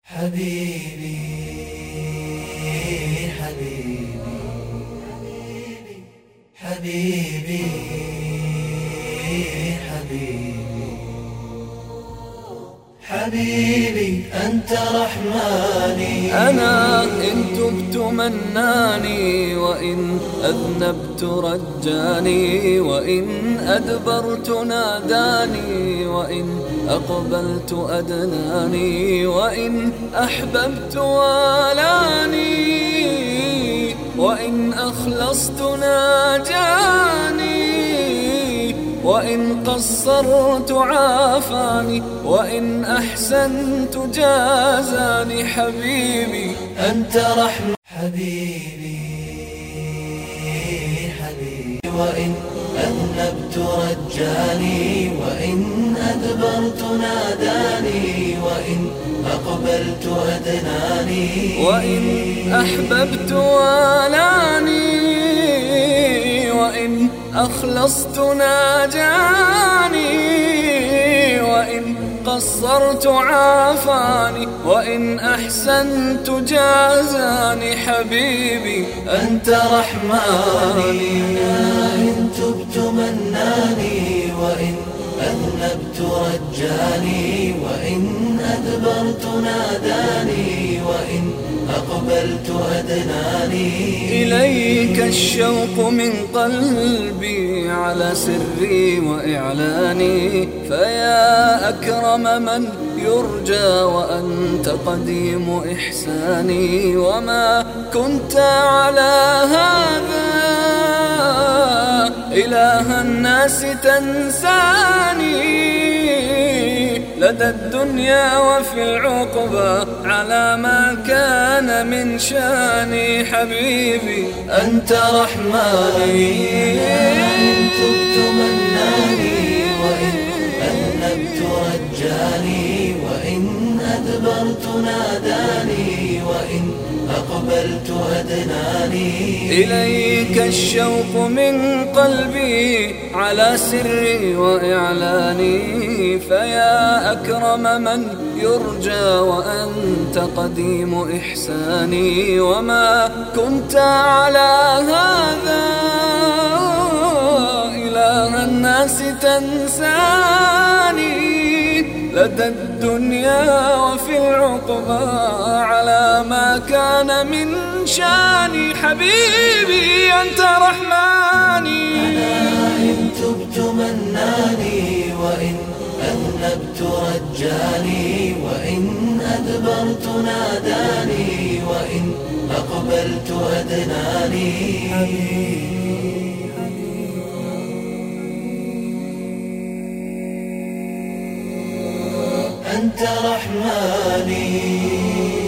حبيبي حبيبي حبيبي حبيبي حبيبي أنت رحماني. أنا إن تبت مناني، وإن أذنبت رجاني، وإن أدبرت ناداني، وإن أقبلت أدناني، وإن أحببت والاني، وإن أخلصت ناجاني، وإن قصرت عافاني، وإن أحسنت جازاني. حبيبي أنت رحمة حبيبي حبيبي، وإن أذنبت رجاني، وإن أدبرت ناداني، وإن أقبلت أدناني، وإن أحببت والاني، وإن أخلصت ناجاني، وإن قصرت عافاني، وإن أحسنت جازاني. حبيبي أنت رحماني. إن تبت مناني، وإن أذنبت رجاني، وإن أدبرت ناداني، وإن أقبلت أدناني. إليك الشوق من قلبي على سري وإعلاني، فيا أكرم من يرجى وأنت قديم إحساني. وما كنت على هذا إله الناس تنساني، لدى الدنيا وفي العقبى على ما كان من شاني. حبيبي أنت رحماني. إن تبت مناني، وإن أذنبت رجاني، وإن أدبرت ناداني، وإن أقبلت أدناني. إليك الشوق من قلبي على سري وإعلاني، فيا أكرم من يرجى وأنت قديم إحساني. وما كنت على هذا إله الناس تنساني، لدى الدنيا وفي العقبى على ما كان من شاني. حبيبي أنت رحماني. أنا إن تبت مناني، وإن أذنبت رجاني، وإن أدبرت ناداني، وإن أقبلت أدناني. أنت رحماني.